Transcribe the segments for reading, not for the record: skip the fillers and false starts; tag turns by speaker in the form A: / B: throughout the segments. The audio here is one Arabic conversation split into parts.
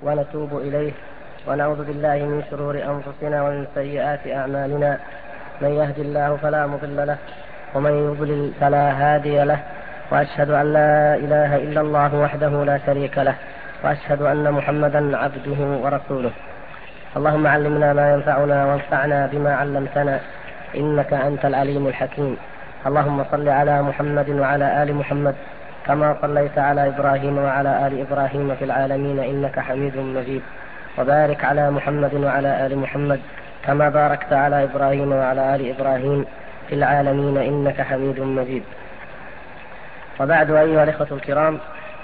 A: ونتوب إليه، ونعوذ بالله من شرور أنفسنا ومن سيئات أعمالنا. من يهد الله فلا مضل له، ومن يضلل فلا هادي له، وأشهد أن لا إله إلا الله وحده لا شريك له، وأشهد أن محمدا عبده ورسوله. اللهم علمنا ما ينفعنا وانفعنا بما علمتنا، إنك أنت العليم الحكيم. اللهم صل على محمد وعلى آل محمد كما صليت على إبراهيم وعلى آل إبراهيم في العالمين إنك حميد مجيد، وبارك على محمد وعلى آل محمد كما باركت على إبراهيم وعلى آل إبراهيم في العالمين إنك حميد مجيد. وبعد، أيها الإخوة الكرام،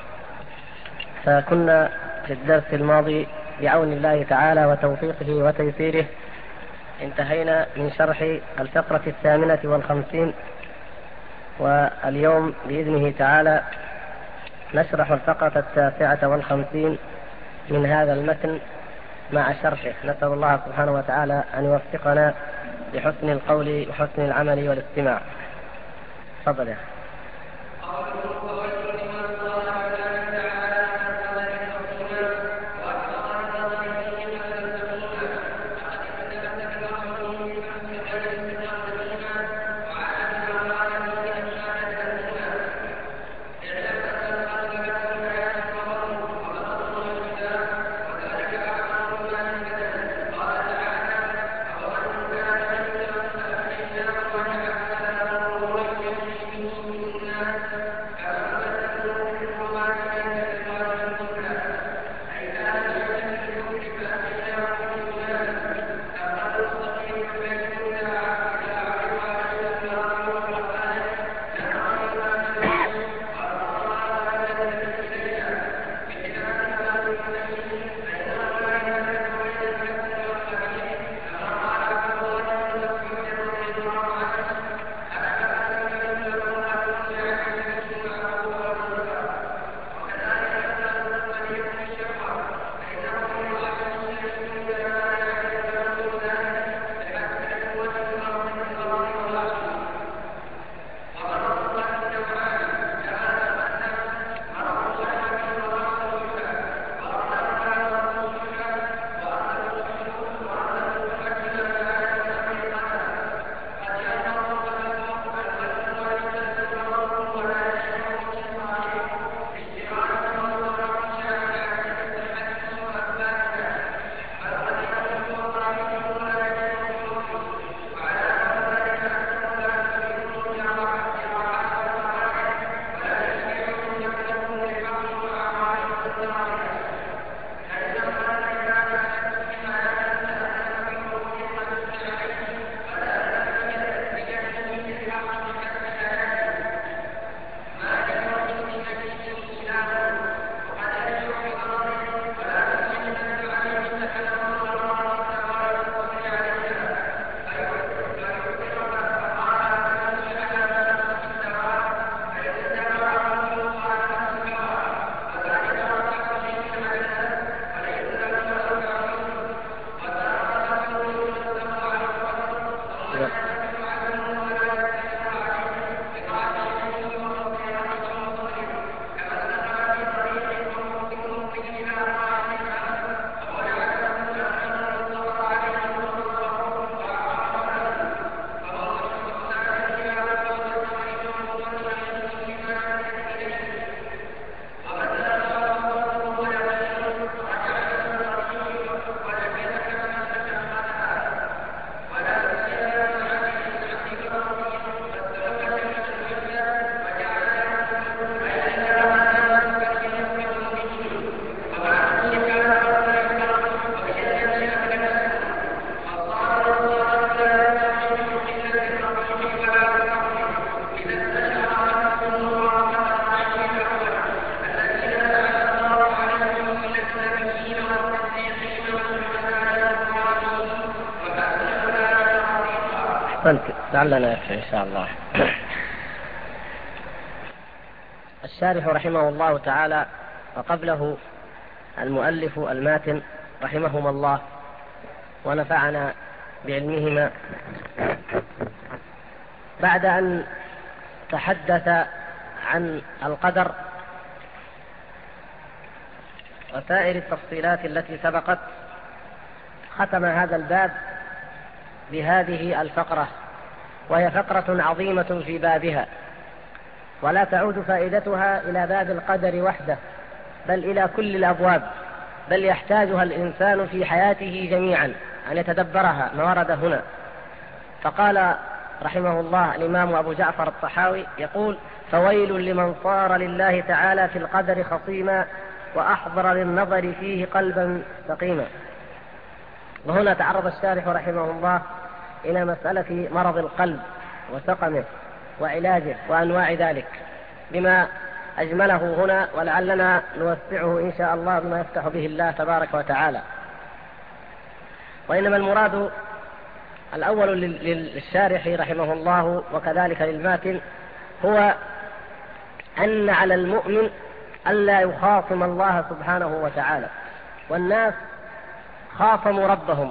A: فكنا في الدرس الماضي بعون الله تعالى وتوفيقه وتيسيره انتهينا من شرح الفقرة 58، واليوم بإذنه تعالى نشرح الفقرة 59 من هذا المتن مع شرحه. نسأل الله سبحانه وتعالى أن يوفقنا لحسن القول وحسن العمل والاستماع. تفضل يا أخي. لعلنا يكفي إن شاء الله. الشارح رحمه الله تعالى وقبله المؤلف الماتن رحمهما الله ونفعنا بعلمهما، بعد أن تحدث عن القدر وسائر التفصيلات التي سبقت، ختم هذا الباب بهذه الفقرة، وهي فقرة عظيمة في بابها، ولا تعود فائدتها إلى باب القدر وحده، بل إلى كل الأبواب، بل يحتاجها الإنسان في حياته جميعا أن يتدبرها ما ورد هنا. فقال رحمه الله الإمام أبو جعفر الطحاوي يقول: فويل لمن صار لله تعالى في القدر خصيما وأحضر للنظر فيه قلبا سقيما. وهنا تعرض الشارح رحمه الله إلى مسألة مرض القلب وسقمه وعلاجه وأنواع ذلك بما أجمله هنا، ولعلنا نوسعه إن شاء الله بما يفتح به الله تبارك وتعالى. وإنما المراد الأول للشارح رحمه الله وكذلك للماتن هو أن على المؤمن ألا يخاصم الله سبحانه وتعالى، والناس خاصموا ربهم.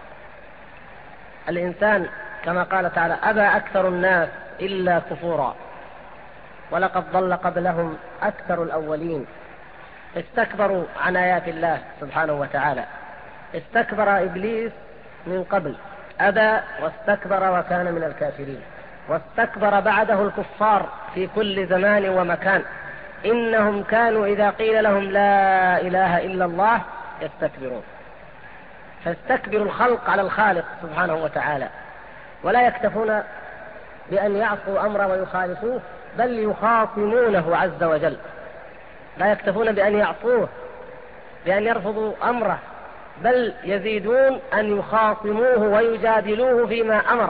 A: الإنسان كما قال تعالى: أبى أكثر الناس إلا كفورا ولقد ضل قبلهم أكثر الأولين. استكبروا عن آيات الله سبحانه وتعالى. استكبر إبليس من قبل، أبى واستكبر وكان من الكافرين، واستكبر بعده الكفار في كل زمان ومكان. إنهم كانوا إذا قيل لهم لا إله إلا الله يستكبرون. فاستكبروا الخلق على الخالق سبحانه وتعالى، ولا يكتفون بأن يعصوا أمره ويخالفوه، بل يخاصمونه عز وجل. لا يكتفون بأن يعصوه، بأن يرفضوا أمره، بل يزيدون أن يخاصموه ويجادلوه فيما أمر.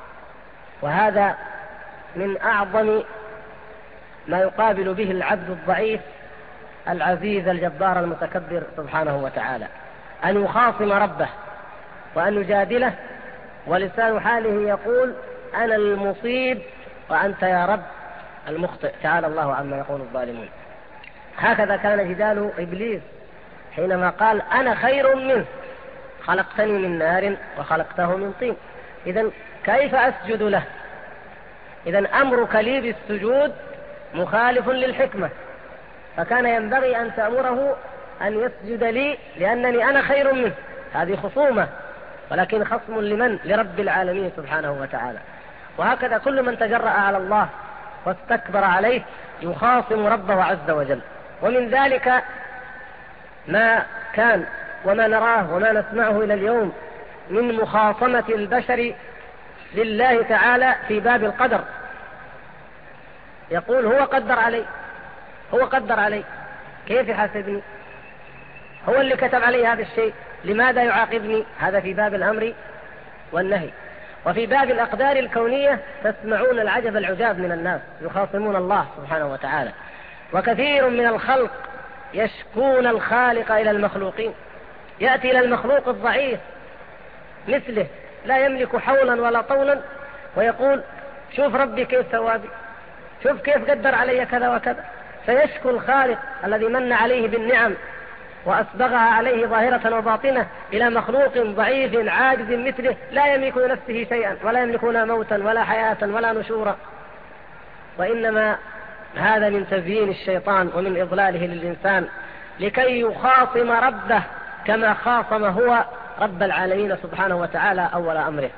A: وهذا من أعظم ما يقابل به العبد الضعيف العزيز الجبار المتكبر سبحانه وتعالى، أن يخاصم ربه وأن يجادله، ولسان حاله يقول: أنا المصيب وأنت يا رب المخطئ، تعالى الله عما يقول الظالمون. هكذا كان جدال إبليس حينما قال: أنا خير منه، خلقتني من نار وخلقته من طين. إذن كيف أسجد له؟ إذن أمرك لي بالسجود مخالف للحكمة، فكان ينبغي أن تأمره أن يسجد لي لأنني أنا خير منه. هذه خصومة، ولكن خصم لمن؟ لرب العالمين سبحانه وتعالى. وهكذا كل من تجرأ على الله واستكبر عليه يخاصم ربه عز وجل. ومن ذلك ما كان وما نراه وما نسمعه إلى اليوم من مخاصمة البشر لله تعالى في باب القدر. يقول: هو قدر علي، هو قدر علي، كيف يحاسبني؟ هو اللي كتب علي هذا الشيء، لماذا يعاقبني؟ هذا في باب الأمر والنهي. وفي باب الأقدار الكونية تسمعون العجب العجاب من الناس يخاصمون الله سبحانه وتعالى. وكثير من الخلق يشكون الخالق إلى المخلوقين، يأتي إلى المخلوق الضعيف مثله لا يملك حولا ولا طولا ويقول: شوف ربي كيف ثوابي، شوف كيف قدر علي كذا وكذا. فيشكو الخالق الذي من عليه بالنعم وأسبغها عليه ظاهرة وباطنة إلى مخلوق ضعيف عاجز مثله لا يملك لنفسه شيئا، ولا يملكون موتا ولا حياة ولا نشورا. وإنما هذا من تزيين الشيطان ومن إضلاله للإنسان لكي يخاصم ربه كما خاصم هو رب العالمين سبحانه وتعالى أول أمره.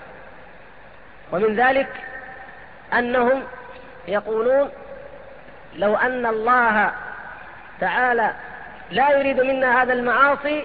A: ومن ذلك أنهم يقولون: لو أن الله تعالى لا يريد منا هذا المعاصي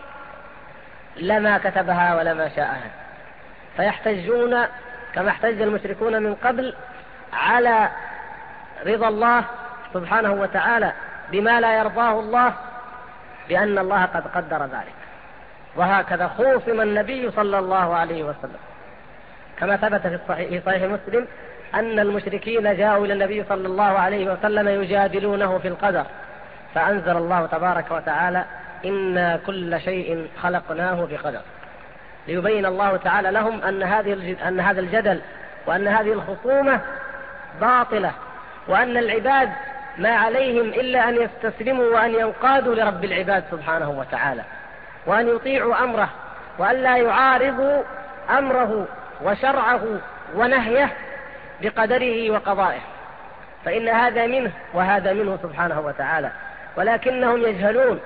A: لما كتبها ولما شاءها. فيحتجون كما احتج المشركون من قبل على رضا الله سبحانه وتعالى بما لا يرضاه الله، بأن الله قد قدر ذلك. وهكذا خوصم النبي صلى الله عليه وسلم، كما ثبت في صحيح مسلم أن المشركين جاءوا إلى النبي صلى الله عليه وسلم يجادلونه في القدر، فأنزل الله تبارك وتعالى: إنا كل شيء خلقناه بقدر، ليبين الله تعالى لهم أن هذا الجدل وأن هذه الخصومة باطلة، وأن العباد ما عليهم إلا أن يستسلموا وأن ينقادوا لرب العباد سبحانه وتعالى، وأن يطيعوا أمره، وأن لا يعارضوا أمره وشرعه ونهيه بقدره وقضائه، فإن هذا منه وهذا منه سبحانه وتعالى. ولكنهم يجهلون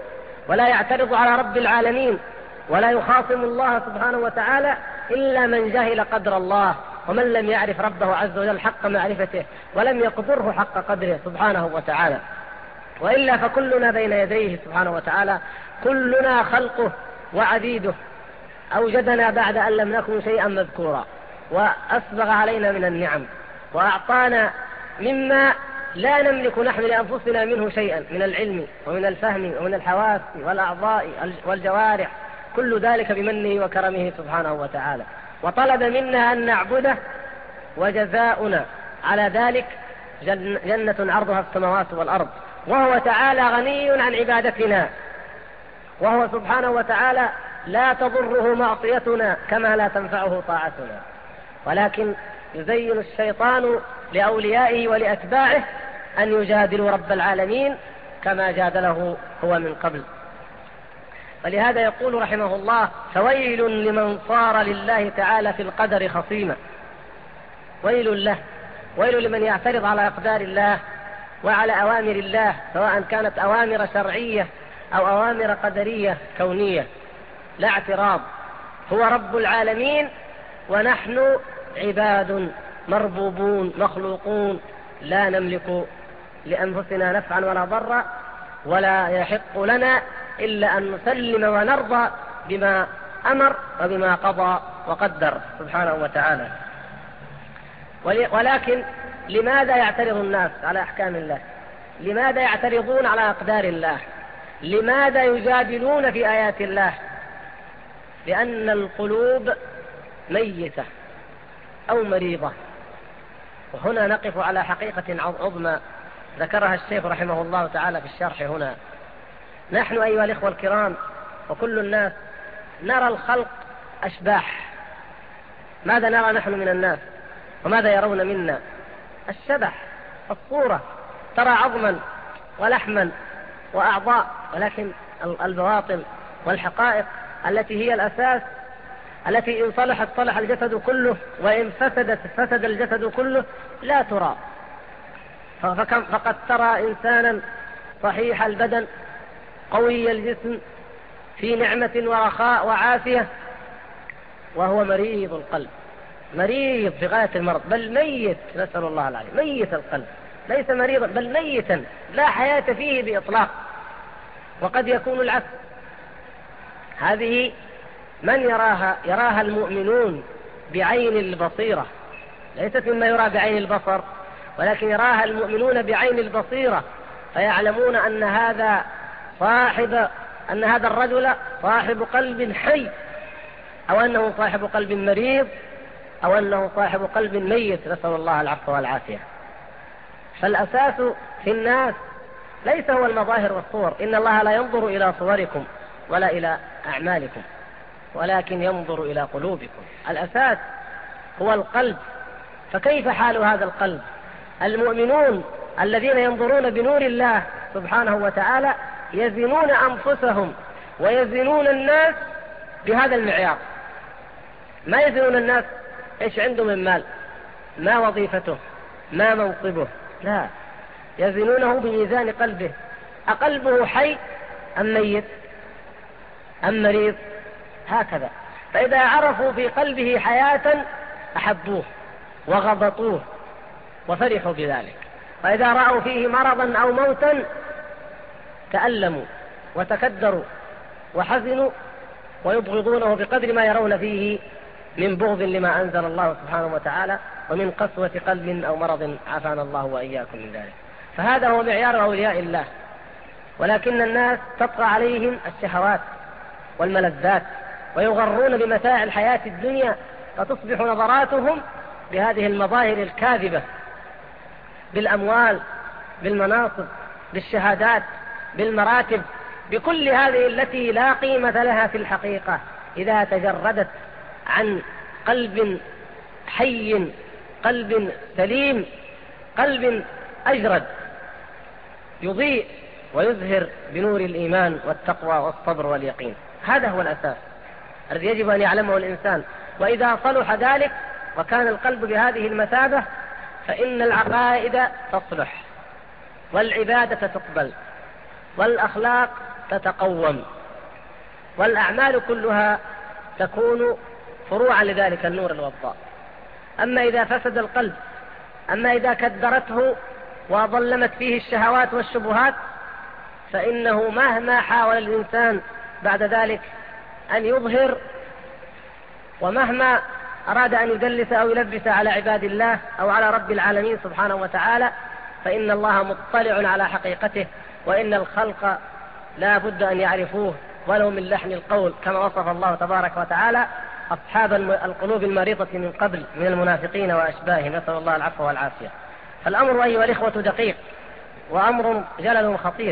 A: ولا يعترض على رب العالمين، ولا يخاصم الله سبحانه وتعالى إلا من جهل قدر الله، ومن لم يعرف ربه عز وجل حق معرفته ولم يقدره حق قدره سبحانه وتعالى. وإلا فكلنا بين يديه سبحانه وتعالى، كلنا خلقه وعبيده، أوجدنا بعد أن لم نكن شيئا مذكورا، وأسبغ علينا من النعم، وأعطانا مما لا نملك نحن لأنفسنا منه شيئا من العلم ومن الفهم ومن الحواس والأعضاء والجوارح، كل ذلك بمنه وكرمه سبحانه وتعالى، وطلب منا أن نعبده، وجزاؤنا على ذلك جنة عرضها السماوات والأرض، وهو تعالى غني عن عبادتنا، وهو سبحانه وتعالى لا تضره معصيتنا كما لا تنفعه طاعتنا، ولكن يزين الشيطان لأوليائه ولأتباعه أن يجادلوا رب العالمين كما جادله هو من قبل. ولهذا يقول رحمه الله: فويل لمن صار لله تعالى في القدر خصيما. ويل له، ويل لمن يعترض على أقدار الله وعلى أوامر الله، سواء كانت أوامر شرعية أو أوامر قدرية كونية، لا اعتراض. هو رب العالمين ونحن عباد مربوبون مخلوقون، لا نملك لأنفسنا نفعا ولا ضرا، ولا يحق لنا إلا أن نسلم ونرضى بما أمر وبما قضى وقدر سبحانه وتعالى. ولكن لماذا يعترض الناس على أحكام الله؟ لماذا يعترضون على أقدار الله؟ لماذا يجادلون في آيات الله؟ لأن القلوب ميتة أو مريضة. وهنا نقف على حقيقة عظمى ذكرها الشيخ رحمه الله تعالى في الشرح هنا. نحن أيها الإخوة الكرام وكل الناس نرى الخلق أشباح. ماذا نرى نحن من الناس وماذا يرون منا؟ الشبح، الصورة، ترى عظما ولحما وأعضاء، ولكن البواطن والحقائق التي هي الأساس، التي إن صلحت صلح الجسد كله، وإن فسدت فسد الجسد كله، لا ترى. فقد ترى إنسانا صحيح البدن قوي الجسم في نعمة ورخاء وعافية، وهو مريض القلب، مريض في غاية المرض، بل ميت، نسأل الله العافية، ميت القلب، ليس مريضا بل ميتا، لا حياة فيه بإطلاق. وقد يكون العكس. هذه من يراها المؤمنون بعين البصيرة، ليست مما يرى بعين البصر، ولكن يراها المؤمنون بعين البصيرة، فيعلمون أن هذا الرجل صاحب قلب حي، أو أنه صاحب قلب مريض، أو أنه صاحب قلب ميت، نسأل الله العفو والعافية. فالأساس في الناس ليس هو المظاهر والصور، إن الله لا ينظر إلى صوركم ولا إلى أعمالكم، ولكن ينظر إلى قلوبكم. الأساس هو القلب. فكيف حال هذا القلب؟ المؤمنون الذين ينظرون بنور الله سبحانه وتعالى يزنون أنفسهم ويزنون الناس بهذا المعيار. ما يزنون الناس إيش عنده من مال، ما وظيفته، ما منصبه، لا، يزنونه بميزان قلبه. أقلبه حي أم ميت أم مريض؟ هكذا. فإذا عرفوا في قلبه حياة أحبوه وغبطوه وفرحوا بذلك، وإذا رأوا فيه مرضا أو موتا تألموا وتكدروا وحزنوا ويبغضونه بقدر ما يرون فيه من بغض لما أنزل الله سبحانه وتعالى ومن قسوة قلب أو مرض عافانا الله وإياكم من ذلك. فهذا هو معيار أولياء الله. ولكن الناس تطغى عليهم الشهوات والملذات ويغرون بمتاع الحياة الدنيا، فتصبح نظراتهم بهذه المظاهر الكاذبة، بالأموال، بالمناصب، بالشهادات، بالمراتب، بكل هذه التي لا قيمة لها في الحقيقة إذا تجردت عن قلب حي، قلب سليم، قلب أجرد يضيء ويزهر بنور الإيمان والتقوى والصبر واليقين. هذا هو الأساس الذي يجب أن يعلمه الإنسان. وإذا صلح ذلك وكان القلب بهذه المثابة فإن العقائد تصلح، والعبادة تقبل، والأخلاق تتقوم، والأعمال كلها تكون فروعا لذلك النور الوضاء. أما إذا فسد القلب، أما إذا كدرته وظلمت فيه الشهوات والشبهات، فإنه مهما حاول الإنسان بعد ذلك أن يظهر، ومهما أراد أن يدلس أو يلبس على عباد الله أو على رب العالمين سبحانه وتعالى، فإن الله مطلع على حقيقته، وإن الخلق لا بد أن يعرفوه ولو من لحن القول، كما وصف الله تبارك وتعالى أصحاب القلوب المريضة من قبل من المنافقين وأشباههم، نسأل الله العفو والعافية. فالأمر أيها الإخوة دقيق، وأمر جلل خطير،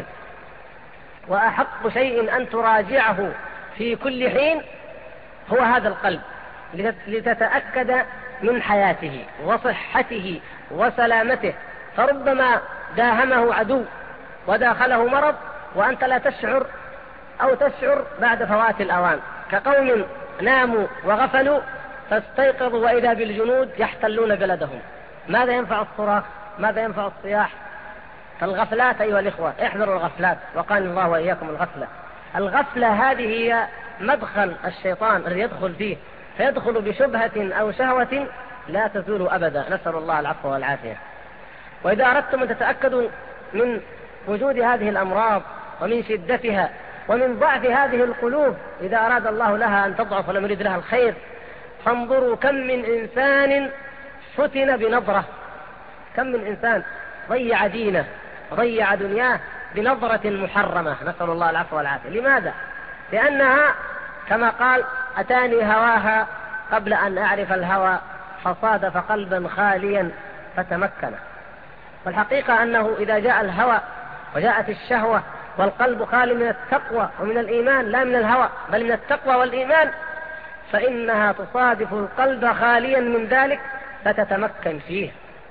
A: وأحق شيء أن تراجعه في كل حين هو هذا القلب، لتتأكد من حياته وصحته وسلامته. فربما داهمه عدو وداخله مرض وأنت لا تشعر، أو تشعر بعد فوات الأوان، كقوم ناموا وغفلوا فاستيقظوا وإذا بالجنود يحتلون بلدهم. ماذا ينفع الصراخ؟ ماذا ينفع الصياح؟ فالغفلات أيها الإخوة، احذروا الغفلات، وقال الله وإياكم الغفلة. الغفلة هذه هي مدخل الشيطان الذي يدخل فيه، فيدخل بشبهة أو شهوة لا تزول أبدا، نسأل الله العفو والعافية. وإذا أردتم أن تتأكدوا من وجود هذه الأمراض ومن شدتها ومن ضعف هذه القلوب إذا أراد الله لها أن تضعف ولم يريد لها الخير، فانظروا كم من إنسان فتن بنظرة، كم من إنسان ضيع دينه ضيع دنياه بنظرة محرمة، نسأل الله العفو والعافية. لماذا؟ لأنها كما قال أتاني هواها قبل أن أعرف الهوى، فصادف قلبا خاليا فتمكن. والحقيقة أنه إذا جاء الهوى وجاءت الشهوة والقلب خالي من التقوى ومن الإيمان، لا من الهوى بل من التقوى والإيمان، فإنها تصادف القلب خاليا من ذلك فتتمكن فيه.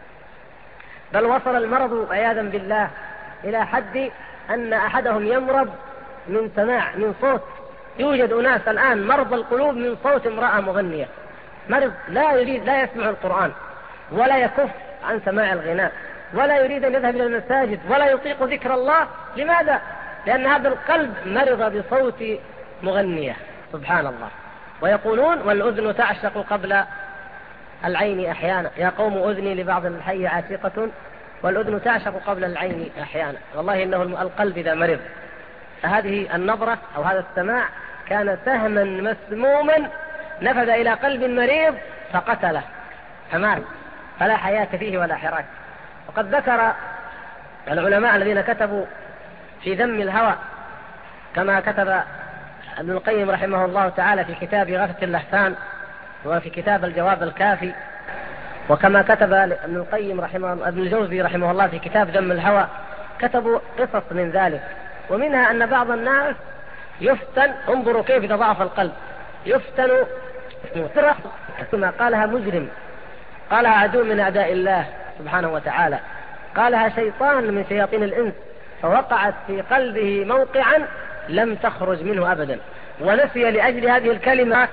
A: بل وصل المرض عياذا بالله إلى حد أن أحدهم يمرض من سماع، من صوت. يوجد أناس الآن مرضى القلوب من صوت امرأة مغنية، مرض لا يسمع القرآن ولا يكف عن سماع الغناء ولا يريد أن يذهب إلى المساجد ولا يطيق ذكر الله. لماذا؟ لأن هذا القلب مرض بصوت مغنية، سبحان الله. ويقولون والأذن تعشق قبل العين أحيانا، يا قوم أذني لبعض الحي عاشقة والأذن تعشق قبل العين أحيانا. والله إنه القلب إذا مرض، هذه النظرة أو هذا السماع كان سهما مسموما نفذ إلى قلب مريض فقتله، فمات، فلا حياة فيه ولا حراك. وقد ذكر العلماء الذين كتبوا في ذم الهوى، كما كتب ابن القيم رحمه الله تعالى في كتاب غثة اللحفان، وفي كتاب الجواب الكافي، وكما كتب ابن القيم ابن الجوزي رحمه الله في كتاب ذم الهوى، كتبوا قصص من ذلك. ومنها أن بعض الناس يفتن، انظروا كيف إذا ضعف القلب، يفتن ثم قالها مجرم، قالها عدو من أعداء الله سبحانه وتعالى، قالها شيطان من شياطين الإنس، فوقعت في قلبه موقعا لم تخرج منه أبدا، ونسي لأجل هذه الكلمة.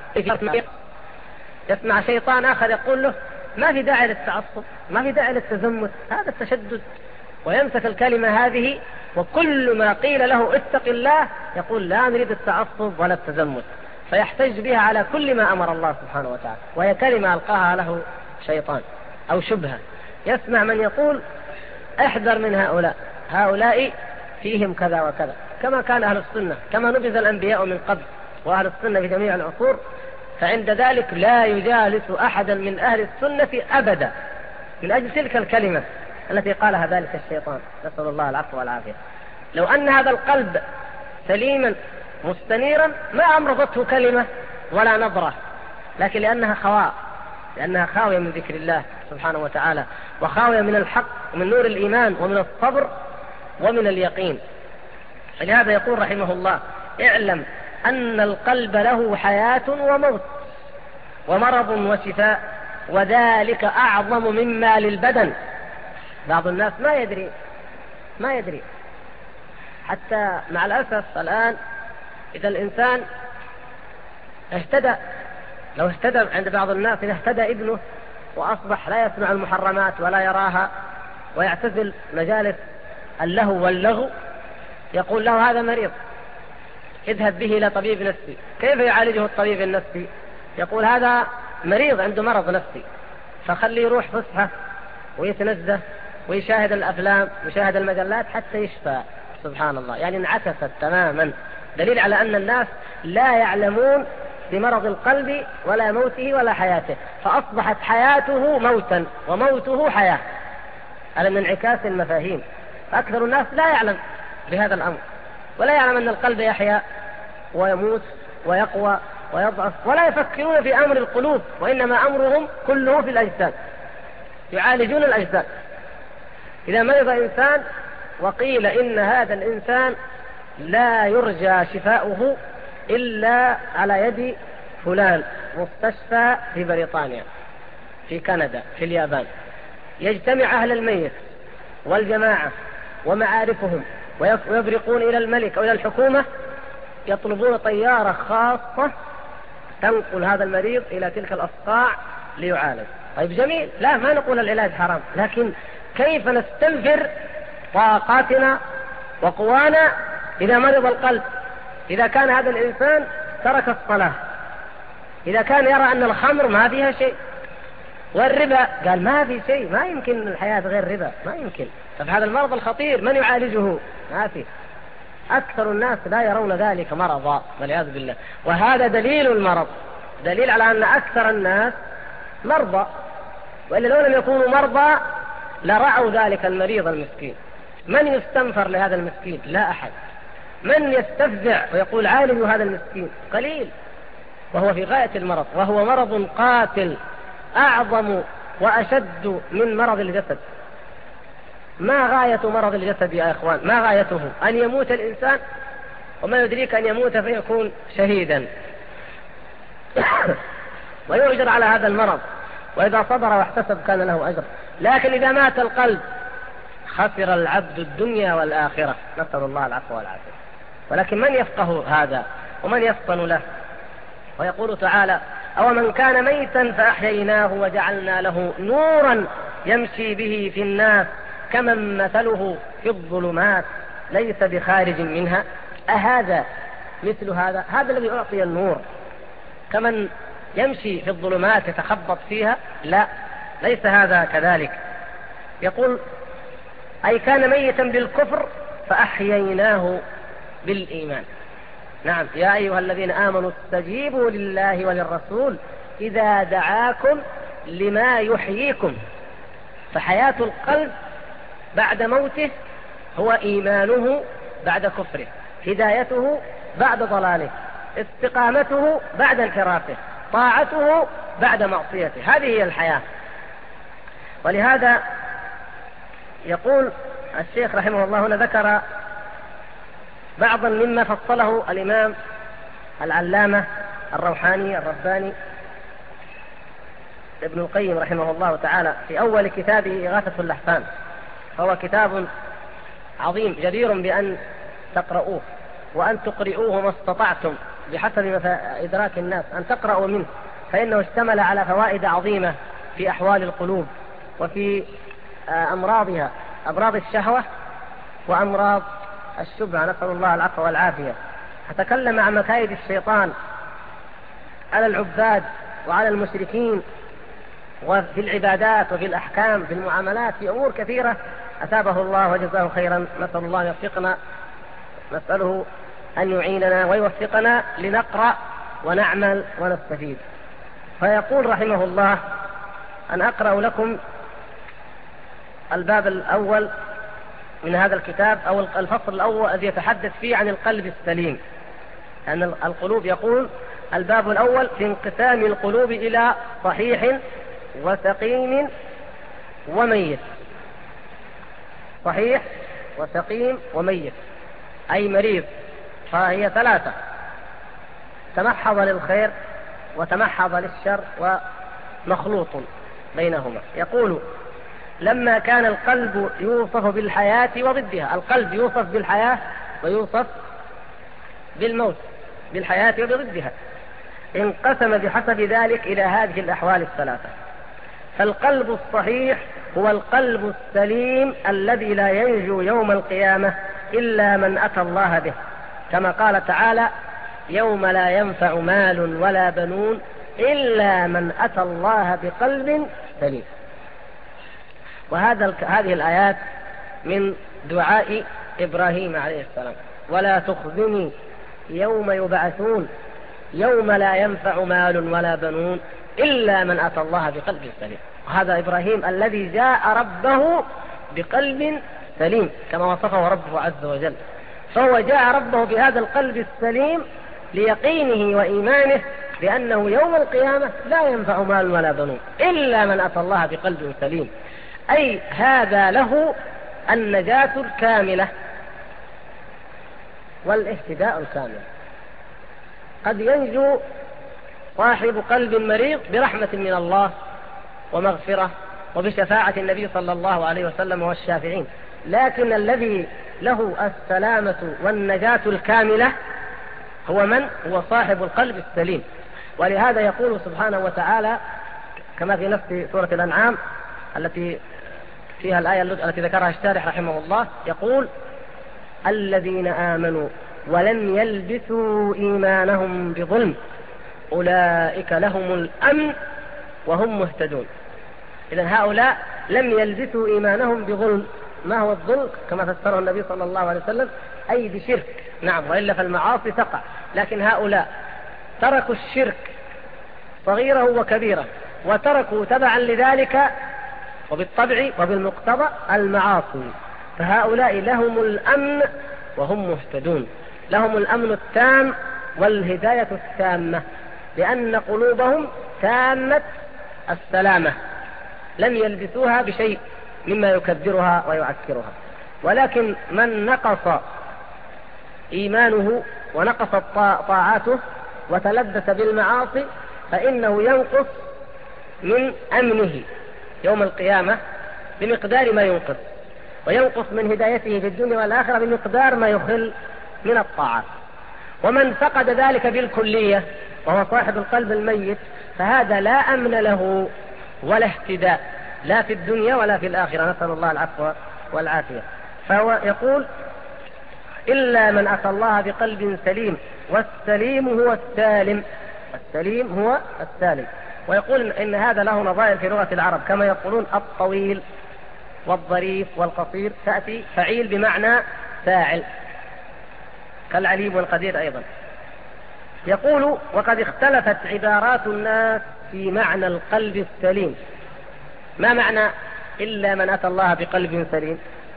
A: يسمع شيطان آخر يقول له ما في داعي للتعصب، ما في داعي للتزمت، هذا التشدد، ويمسك الكلمة هذه، وكل ما قيل له اتق الله يقول لا نريد التعصب ولا التزمت، فيحتج بها على كل ما أمر الله سبحانه وتعالى، وهي كلمة ألقاها له شيطان أو شبهة. يسمع من يقول احذر من هؤلاء فيهم كذا وكذا، كما كان أهل السنة، كما نبذ الأنبياء من قبل وأهل السنة في جميع العصور، فعند ذلك لا يجالس أحدا من أهل السنة أبدا من أجل تلك الكلمة التي قالها ذلك الشيطان، نسأل الله العفو والعافية. لو أن هذا القلب سليما مستنيرا ما أمرضته كلمة ولا نظرة، لكن لأنها خاوية من ذكر الله سبحانه وتعالى، وخاوية من الحق ومن نور الإيمان ومن الصبر ومن اليقين. لهذا يقول رحمه الله اعلم أن القلب له حياة وموت ومرض وشفاء، وذلك أعظم مما للبدن. بعض الناس ما يدري حتى مع الأسف الآن إذا الإنسان لو اهتدى عند بعض الناس، إذا اهتدى ابنه وأصبح لا يسمع المحرمات ولا يراها ويعتزل مجالس اللهو واللغو، يقول له هذا مريض، اذهب به إلى طبيب نفسي. كيف يعالجه الطبيب النفسي؟ يقول هذا مريض عنده مرض نفسي، فخليه يروح فسحة ويتنزه ويشاهد الأفلام ويشاهد المجلات حتى يشفى. سبحان الله، يعني انعكست تماما، دليل على أن الناس لا يعلمون بمرض القلب ولا موته ولا حياته، فأصبحت حياته موتا وموته حياة. على من انعكاس المفاهيم، أكثر الناس لا يعلم بهذا الأمر، ولا يعلم أن القلب يحيا ويموت ويقوى ويضعف، ولا يفكرون في أمر القلوب، وإنما أمرهم كله في الأجساد، يعالجون الأجساد. إذا مرض إنسان وقيل إن هذا الإنسان لا يرجى شفاؤه إلا على يد فلان، مستشفى في بريطانيا، في كندا، في اليابان، يجتمع أهل الميت والجماعة ومعارفهم ويبرقون إلى الملك أو إلى الحكومة، يطلبون طيارة خاصة تنقل هذا المريض إلى تلك الأصقاع ليعالج. طيب جميل، لا ما نقول العلاج حرام، لكن كيف نستنفر طاقاتنا وقوانا إذا مرض القلب؟ إذا كان هذا الإنسان ترك الصلاة، إذا كان يرى أن الخمر ما فيها شيء والربا قال ما في شيء، ما يمكن الحياة غير ربا، ما يمكن. طب هذا المرض الخطير من يعالجه؟ ما في. أكثر الناس لا يرون ذلك مرضا والعياذ بالله، وهذا دليل المرض، دليل على أن أكثر الناس مرضى، وإلا لو لم يكونوا مرضى لرعوا ذلك المريض المسكين. من يستنفر لهذا المسكين؟ لا أحد. من يستفزع ويقول عالجوا هذا المسكين؟ قليل، وهو في غاية المرض، وهو مرض قاتل أعظم وأشد من مرض الجسد. ما غاية مرض الجسد يا إخوان؟ ما غايته؟ أن يموت الإنسان، وما يدريك أن يموت فيكون شهيدا ويؤجر على هذا المرض، وإذا صبر واحتسب كان له أجر. لكن إذا مات القلب خسر العبد الدنيا والآخرة، نسأل الله العفو والعافية. ولكن من يفقه هذا ومن يفطن له؟ ويقول تعالى: أو من كان ميتا فأحييناه وجعلنا له نورا يمشي به في الناس كمن مثله في الظلمات ليس بخارج منها. أهذا مثل هذا؟ هذا الذي أعطي النور كمن يمشي في الظلمات يتخبط فيها؟ لا، ليس هذا كذلك. يقول: أي كان ميتا بالكفر فأحييناه بالإيمان. نعم، يا أيها الذين آمنوا استجيبوا لله وللرسول إذا دعاكم لما يحييكم. فحياة القلب بعد موته هو إيمانه بعد كفره، هدايته بعد ضلاله، استقامته بعد انحرافه، طاعته بعد معصيته. هذه هي الحياة. ولهذا يقول الشيخ رحمه الله هنا، ذكر بعضا مما فصله الإمام العلامة الروحاني الرباني ابن القيم رحمه الله تعالى في أول كتابه إغاثة اللحفان. فهو كتاب عظيم جدير بأن تقرؤوه وأن تقرئوه ما استطعتم بحسب إدراك الناس، أن تقرأوا منه، فإنه اشتمل على فوائد عظيمة في أحوال القلوب وفي أمراضها، أمراض الشهوة وأمراض الشبهة، نسأل الله العفو والعافية. تكلم عن مكايد الشيطان على العباد وعلى المشركين، وفي العبادات وفي الأحكام في المعاملات، في أمور كثيرة أثابه الله وجزاه خيرا. نسأل الله يوفقنا، نسأله أن يعيننا ويوفقنا لنقرأ ونعمل ونستفيد. فيقول رحمه الله: أن أقرأ لكم الباب الأول من هذا الكتاب، أو الفصل الأول الذي يتحدث فيه عن القلب السليم. أن القلوب، يقول الباب الأول في انقسام القلوب إلى صحيح وسقيم وميت. صحيح وسقيم وميت، أي مريض. فهي ثلاثة: تمحض للخير وتمحض للشر ومخلوط بينهما. يقول: لما كان القلب يوصف بالحياة وضدها، القلب يوصف بالحياة ويوصف بالموت، بالحياة وبضدها، انقسم بحسب ذلك إلى هذه الأحوال الثلاثة. فالقلب الصحيح هو القلب السليم الذي لا ينجو يوم القيامة إلا من أتى الله به. كما قال تعالى: يوم لا ينفع مال ولا بنون إلا من أتى الله بقلب سليم. هذه الآيات من دعاء إبراهيم عليه السلام: ولا تخزني يوم يبعثون يوم لا ينفع مال ولا بنون إلا من أتى الله بقلب سليم. وهذا إبراهيم الذي جاء ربه بقلب سليم كما وصفه ربه عز وجل، فهو جاء ربه بهذا القلب السليم ليقينه وإيمانه بأنه يوم القيامة لا ينفع مال ولا بنون إلا من أتى الله بقلب سليم، أي هذا له النجاة الكاملة والاهتداء الكامل. قد ينجو صاحب قلب مريض برحمة من الله ومغفرة وبشفاعة النبي صلى الله عليه وسلم والشافعين، لكن الذي له السلامة والنجاة الكاملة هو صاحب القلب السليم. ولهذا يقول سبحانه وتعالى كما في نفس سورة الأنعام التي فيها الآية التي ذكرها الشارح رحمه الله، يقول: الذين آمنوا ولم يلبسوا إيمانهم بظلم أولئك لهم الأمن وهم مهتدون. إذن هؤلاء لم يلبسوا إيمانهم بظلم. ما هو الظلم؟ كما فسره النبي صلى الله عليه وسلم: أي بشرك. نعم، وإلا فالمعاصي تقع، لكن هؤلاء تركوا الشرك صغيره وكبيره، وتركوا تبعا لذلك وبالطبع وبالمقتضى المعاصي، فهؤلاء لهم الأمن وهم مهتدون، لهم الأمن التام والهداية التامة، لأن قلوبهم تامة السلامة، لم يلبسوها بشيء مما يكدرها ويعكرها. ولكن من نقص إيمانه ونقصت طاعاته وتلبس بالمعاصي فإنه ينقص من أمنه يوم القيامة بمقدار ما ينقص، وينقص من هدايته في الدنيا والآخرة بمقدار ما يخل من الطاعات. ومن فقد ذلك بالكلية وهو صاحب القلب الميت فهذا لا أمن له ولا اهتداء، لا في الدنيا ولا في الآخرة، نسأل الله العفو والعافية. فهو يقول: إلا من أتى الله بقلب سليم، والسليم هو السالم، السليم هو السالم. ويقول إن هذا له نظائر في لغة العرب، كما يقولون الطويل والظريف والقصير تأتي فعيل بمعنى فاعل، كالعليم والقدير أيضا. يقول: وقد اختلفت عبارات الناس في معنى القلب السليم. ما معنى إلا من أتى الله بقلب سليم؟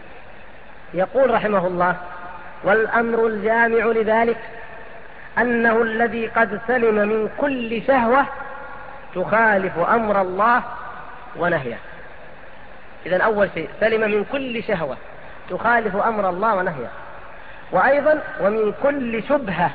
A: يقول رحمه الله: والأمر الجامع لذلك أنه الذي قد سلم من كل شهوة تخالف أمر الله ونهيه. إذن أول شيء سلم من كل شهوة تخالف أمر الله ونهيه، وأيضا ومن كل شبهة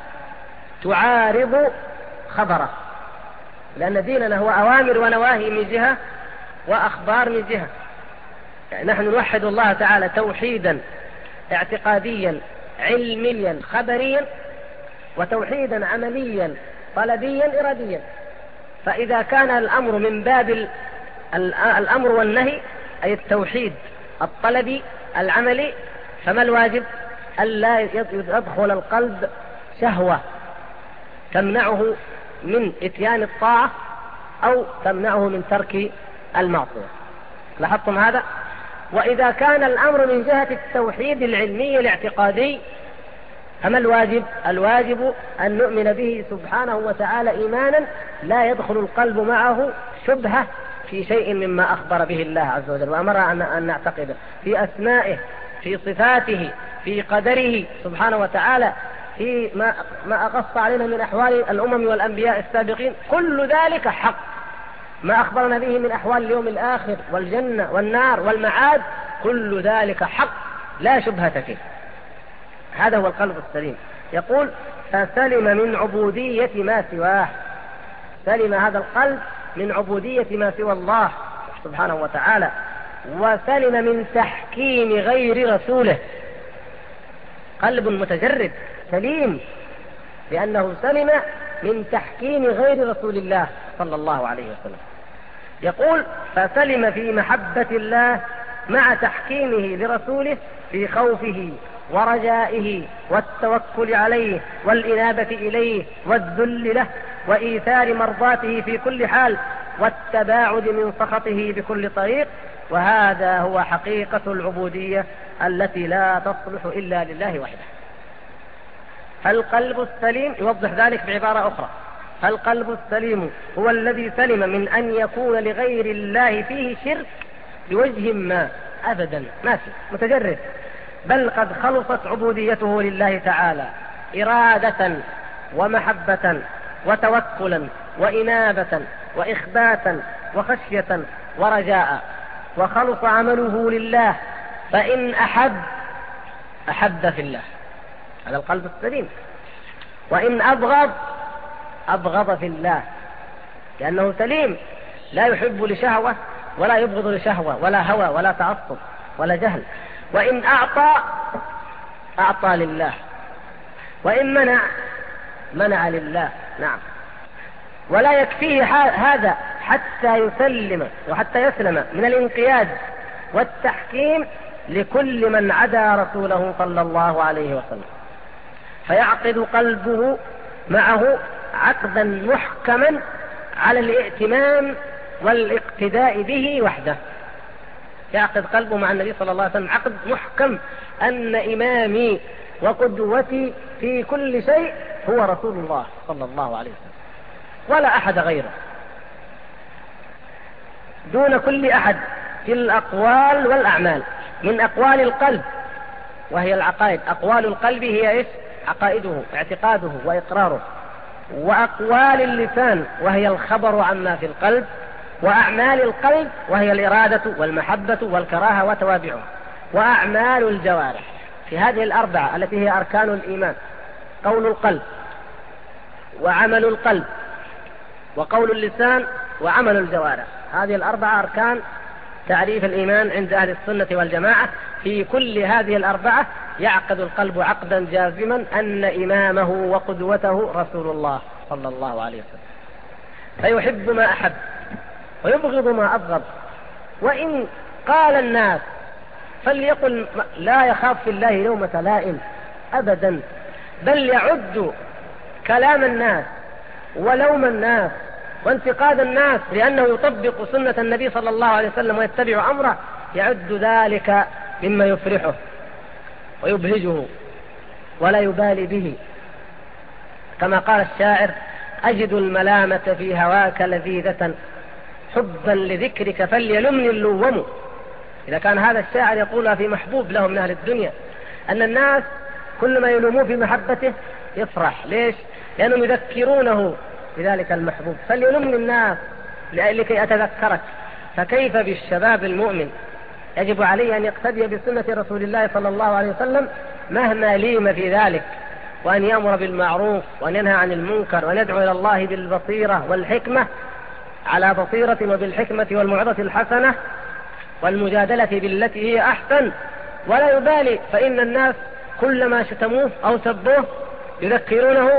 A: تعارض خبره، لأن ديننا هو أوامر ونواهي من جهة وأخبار من جهة. يعني نحن نوحد الله تعالى توحيدا اعتقاديا علميا خبريا، وتوحيدا عمليا طلبيا إراديا. فإذا كان الأمر من باب الأمر والنهي أي التوحيد الطلبي العملي، فما الواجب؟ ألا يدخل القلب شهوة تمنعه من إتيان الطاعة أو تمنعه من ترك المعصية. لاحظتم هذا؟ وإذا كان الأمر من جهة التوحيد العلمي الاعتقادي فما الواجب؟ الواجب أن نؤمن به سبحانه وتعالى إيمانا لا يدخل القلب معه شبهة في شيء مما أخبر به الله عز وجل وأمر أن نعتقده في أسمائه، في صفاته، في قدره سبحانه وتعالى، في ما أقص علينا من أحوال الأمم والأنبياء السابقين. كل ذلك حق، ما أخبرنا به من أحوال اليوم الآخر والجنة والنار والمعاد، كل ذلك حق لا شبهة فيه. هذا هو القلب السليم. يقول: فسلم من عبودية ما سواه. سلم هذا القلب من عبودية ما سوى الله سبحانه وتعالى، وسلم من تحكيم غير رسوله. قلب متجرد سليم لأنه سلم من تحكيم غير رسول الله صلى الله عليه وسلم. يقول: فسلم في محبة الله مع تحكيمه لرسوله في خوفه ورجائه والتوكل عليه والإنابة إليه والذل له وإيثار مرضاته في كل حال والتباعد من سخطه بكل طريق. وهذا هو حقيقة العبودية التي لا تصلح إلا لله وحده. القلب السليم يوضح ذلك بعبارة أخرى: القلب السليم هو الذي سلم من أن يكون لغير الله فيه شرك بوجه ما، أبدا ما في متجرد، بل قد خلصت عبوديته لله تعالى إرادة ومحبة وتوكلا وإنابة وإخباتا وخشية ورجاء، وخلص عمله لله، فإن أحب في الله، هذا القلب السليم، وإن أبغض في الله، لأنه سليم لا يحب لشهوة ولا يبغض لشهوة ولا هوى ولا تعصب ولا جهل. وإن أعطى لله، وإن منع لله. نعم. ولا يكفيه هذا حتى يسلم وحتى يسلم من الانقياد والتحكيم لكل من عدا رسوله صلى الله عليه وسلم، فيعقد قلبه معه عقدا محكما على الائتمام والاقتداء به وحده. يعقد قلبه مع النبي صلى الله عليه وسلم عقد محكم أن إمامي وقدوتي في كل شيء هو رسول الله صلى الله عليه وسلم ولا أحد غيره، دون كل أحد في الأقوال والأعمال. من أقوال القلب وهي العقائد، أقوال القلب هي إيش؟ عقائده اعتقاده وإقراره. وأقوال اللسان وهي الخبر عما في القلب. وأعمال القلب وهي الإرادة والمحبة والكراهة وتوابعه. وأعمال الجوارح في هذه الأربعة التي هي أركان الإيمان: قول القلب وعمل القلب وقول اللسان وعمل الجوارح. هذه الأربعة أركان تعريف الإيمان عند أهل السنة والجماعة. في كل هذه الأربعة يعقد القلب عقدا جازما أن إمامه وقدوته رسول الله صلى الله عليه وسلم، فيحب ما أحب ويبغض ما أبغض. وإن قال الناس فليقل لا يخاف في الله لومة لائم أبدا، بل يعد كلام الناس ولوم الناس وانتقاد الناس لأنه يطبق سنة النبي صلى الله عليه وسلم ويتبع أمره، يعد ذلك مما يفرحه ويبهجه ولا يبالي به. كما قال الشاعر: أجد الملامة في هواك لذيذة حبا لذكرك فليلمني اللوم. إذا كان هذا الشاعر يقولها في محبوب له من أهل الدنيا، أن الناس كل ما يلوموه في محبته يفرح. ليش؟ لأنهم يذكرونه بذلك المحبوب. فليلمني الناس لكي أتذكرك. فكيف بالشباب المؤمن؟ يجب عليه أن يقتدي بسنة رسول الله صلى الله عليه وسلم مهما ليم في ذلك، وأن يأمر بالمعروف وأن ينهى عن المنكر وأن يدعو إلى الله بالبصيرة والحكمة، على بصيرة وبالحكمة والموعظة الحسنة والمجادلة بالتي هي أحسن، ولا يبالي. فإن الناس كلما شتموه أو سبوه يذكرونه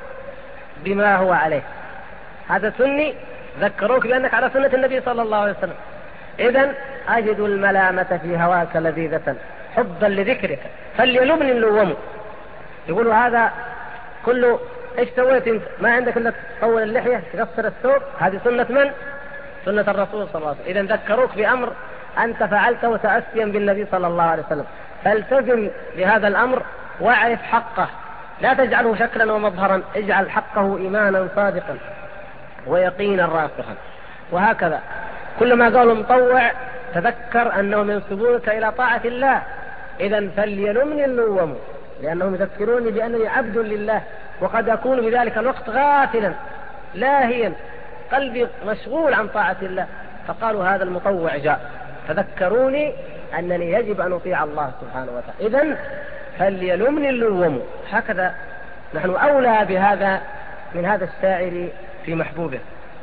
A: بما هو عليه. هذا سني، ذكروك بأنك على سنة النبي صلى الله عليه وسلم. إذن أجد الملامة في هواك لذيذة حبا لذكرك فليلمني اللوم. يقولوا هذا كله ايش سويت انت؟ ما عندك الا تطول اللحية تقصر الثوب. هذه سنة من؟ سنة الرسول صلى الله عليه وسلم. إذن ذكروك بأمر أنت فعلته تأسيا بالنبي صلى الله عليه وسلم، فالتزم بهذا الأمر واعرف حقه، لا تجعله شكلا ومظهرا، اجعل حقه إيمانا صادقا ويقينا راسخا. وهكذا كلما قالوا مطوع تذكر أنهم ينسبونك إلى طاعة الله. إذن فليلمني اللوم، لأنهم يذكروني بأنني عبد لله، وقد أكون بذلك الوقت غافلا لاهيا قلبي مشغول عن طاعة الله. فقالوا هذا المطوع جاء فذكروني أنني يجب أن أطيع الله سبحانه وتعالى. إذن فليلمني اللوم. هكذا نحن أولى بهذا من هذا الشاعر في محبوبه.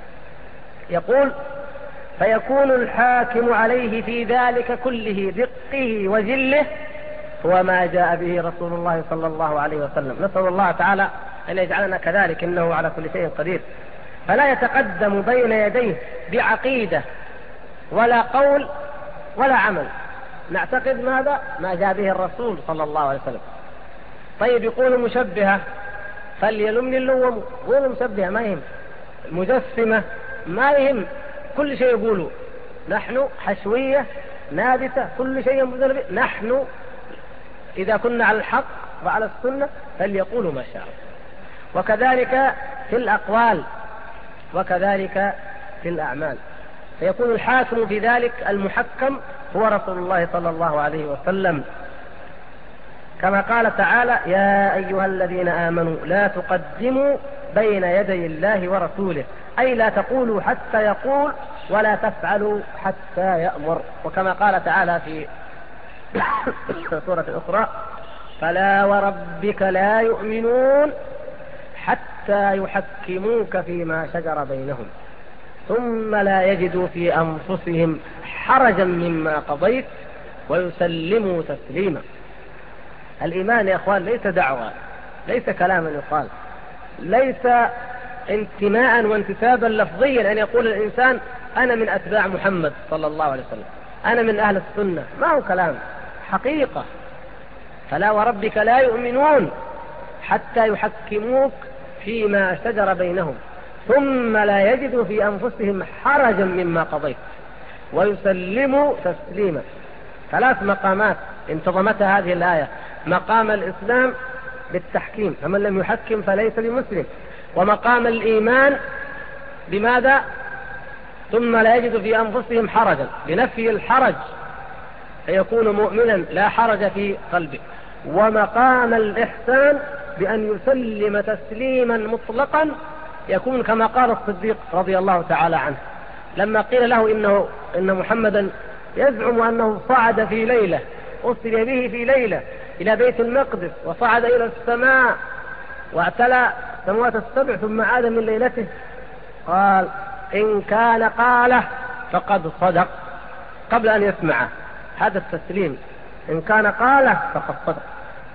A: يقول: فيكون الحاكم عليه في ذلك كله دقه وجله هو ما جاء به رسول الله صلى الله عليه وسلم. نسأل الله تعالى أن يجعلنا كذلك، إنه على كل شيء قدير. فلا يتقدم بين يديه بعقيدة ولا قول ولا عمل، نعتقد ماذا؟ ما جاء به الرسول صلى الله عليه وسلم. طيب يقولوا مشبهة، فليلمني اللوم، يقولوا مشبهة ما يهم، مجسمة ما يهم، كل شيء يقولوا نحن حشوية نابتة، كل شيء مذنب. نحن إذا كنا على الحق وعلى السنة فليقولوا ما شاء. وكذلك في الأقوال وكذلك في الأعمال، فيكون الحاكم في ذلك المحكم هو رسول الله صلى الله عليه وسلم، كما قال تعالى: يا أيها الذين آمنوا لا تقدموا بين يدي الله ورسوله، أي لا تقولوا حتى يقول ولا تفعلوا حتى يأمر. وكما قال تعالى في سورة أخرى: فلا وربك لا يؤمنون حتى يحكموك فيما شجر بينهم ثم لا يجدوا في أنفسهم حرجا مما قضيت ويسلموا تسليما. الإيمان يا أخوان ليس دعوة، ليس كلاما يقال، ليس انتماء وانتسابا لفظيا أن يقول الإنسان أنا من أتباع محمد صلى الله عليه وسلم، أنا من أهل السنة، ما هو كلام، حقيقة. فلا وربك لا يؤمنون حتى يحكموك فيما شجر بينهم ثم لا يجدوا في أنفسهم حرجا مما قضيت ويسلموا تسليما. 3 مقامات انتظمتها هذه الآية: مقام الإسلام بالتحكيم، فمن لم يحكم فليس بمسلم، ومقام الإيمان بماذا؟ ثم لا يجد في أنفسهم حرجا، بنفي الحرج فيكون مؤمنا لا حرج في قلبه، ومقام الإحسان بأن يسلم تسليما مطلقا، يكون كما قال الصديق رضي الله تعالى عنه لما قيل له إن محمدا يزعم أنه صعد في ليلة، أسري به في ليلة إلى بيت المقدس وصعد إلى السماء واعتلى سموات السبع ثم عاد من ليلته، قال: إن كان قاله فقد صدق، قبل أن يسمعه. هذا التسليم، إن كان قاله فقد صدق.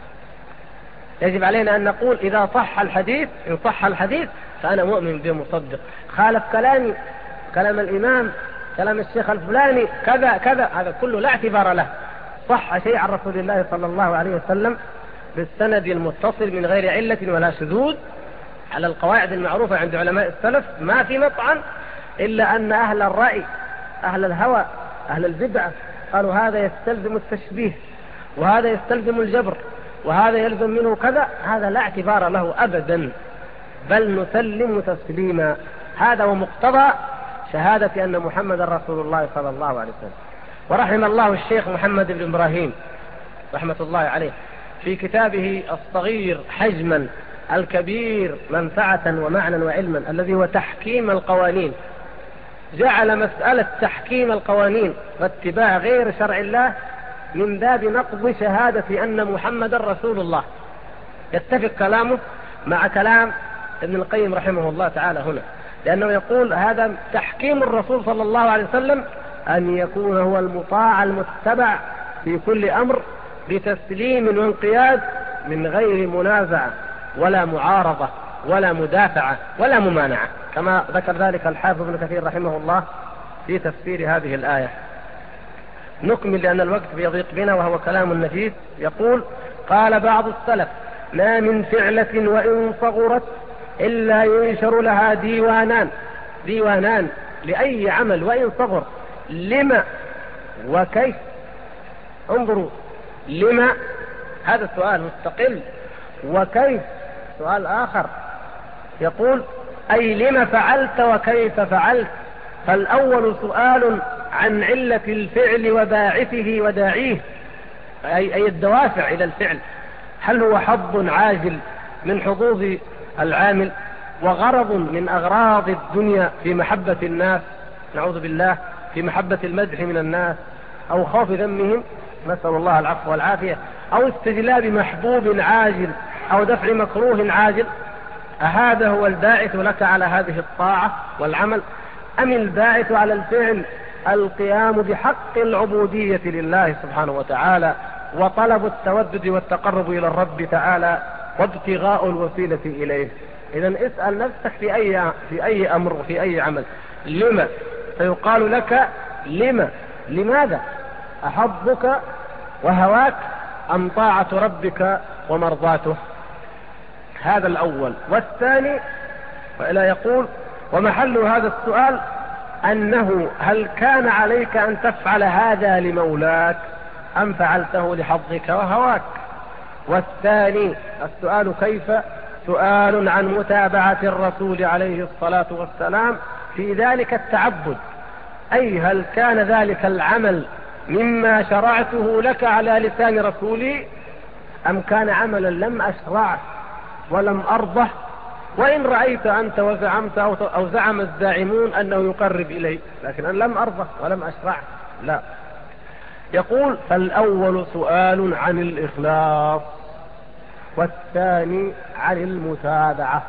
A: يجب علينا أن نقول إذا صح الحديث، إن صح الحديث فأنا مؤمن به مصدق، خالف كلامي كلام الإمام كلام الشيخ الفلاني كذا كذا، هذا كله لا اعتبار له. صح شيء عن رسول الله صلى الله عليه وسلم بالسند المتصل من غير علة ولا شذوذ على القواعد المعروفة عند علماء السلف، ما في مطعن، إلا أن أهل الرأي أهل الهوى أهل البدعة قالوا هذا يستلزم التشبيه وهذا يستلزم الجبر وهذا يلزم منه كذا، هذا لا اعتبار له أبدا، بل نسلم تسليما. هذا هو مقتضى شهادة أن محمد رسول الله صلى الله عليه وسلم. ورحم الله الشيخ محمد بن إبراهيم رحمة الله عليه في كتابه الصغير حجما الكبير منفعة ومعنى وعلما الذي هو تحكيم القوانين، جعل مسألة تحكيم القوانين واتباع غير شرع الله من باب نقض شهادة أن محمد رسول الله. يتفق كلامه مع كلام ابن القيم رحمه الله تعالى هنا، لأنه يقول هذا تحكيم الرسول صلى الله عليه وسلم أن يكون هو المطاع المتبع في كل أمر بتسليم وانقياد من غير منازعة ولا معارضة ولا مدافعة ولا ممانعة، كما ذكر ذلك الحافظ ابن كثير رحمه الله في تفسير هذه الآية. نكمل لأن الوقت بيضيق بنا، وهو كلام نفيس. يقول: قال بعض السلف: ما من فعلة وإن صغرت إلا ينشر لها ديوانان لأي عمل وإن صغر. لما وكيف؟ انظروا، لما هذا السؤال مستقل، وكيف سؤال آخر. يقول: أي لما فعلت وكيف فعلت. فالأول سؤال عن علة الفعل وباعثه وداعيه، أي الدوافع إلى الفعل، هل هو حظ عاجل من حظوظ العامل وغرض من أغراض الدنيا في محبة الناس، نعوذ بالله، في محبة المدح من الناس أو خوف ذمهم، نسأل الله العفو والعافية، أو استجلاب محبوب عاجل أو دفع مكروه عاجل؟ أهذا هو الباعث لك على هذه الطاعة والعمل، أم الباعث على الفعل القيام بحق العبودية لله سبحانه وتعالى وطلب التودد والتقرب إلى الرب تعالى وابتغاء الوسيلة إليه؟ إذن اسأل نفسك في أي أمر وفي أي عمل لما، فيقال لك لما، لماذا؟
B: أحظك وهواك أم طاعة ربك ومرضاته؟ هذا الأول. والثاني وإلا يقول ومحل هذا السؤال أنه هل كان عليك أن تفعل هذا لمولاك أم فعلته لحظك وهواك؟ والثاني السؤال كيف سؤال عن متابعة الرسول عليه الصلاة والسلام في ذلك التعبد، أي هل كان ذلك العمل مما شرعته لك على لسان رسولي أم كان عملا لم أشرعه ولم أرضه، وإن رأيت أنت وزعمت أو زعم الزاعمون أنه يقرب إليه لكن أنا لم أرضه ولم أشرعه. لا. يقول فالأول سؤال عن الإخلاص والثاني عن المتابعة.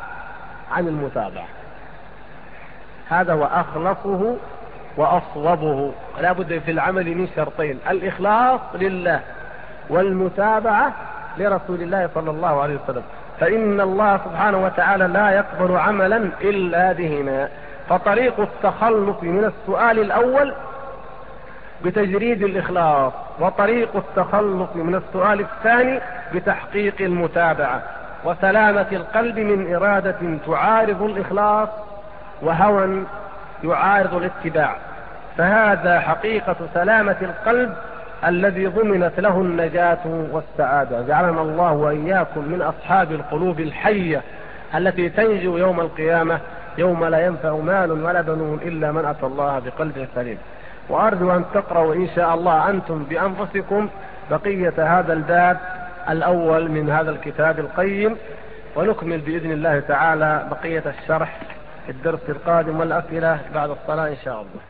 B: هذا هو أخلصه وأصوبه. لا بد في العمل من شرطين: الإخلاص لله والمتابعة لرسول الله صلى الله عليه وسلم، فإن الله سبحانه وتعالى لا يقبل عملا إلا بهما. فطريق التخلص من السؤال الأول بتجريد الإخلاص، وطريق التخلص من السؤال الثاني بتحقيق المتابعة، وسلامة القلب من إرادة تعارض الإخلاص وهوى يعارض الاتباع. فهذا حقيقة سلامة القلب الذي ضمنت له النجاة والسعادة. جعلنا الله وإياكم من أصحاب القلوب الحية التي تنجو يوم القيامة يوم لا ينفع مال ولا بنون إلا من أتى الله بقلب سليم. وأرجو أن تقرأوا إن شاء الله أنتم بأنفسكم بقية هذا الباب الأول من هذا الكتاب القيم، ونكمل بإذن الله تعالى بقية الشرح في الدرس القادم والأسئلة بعد الصلاة إن شاء الله.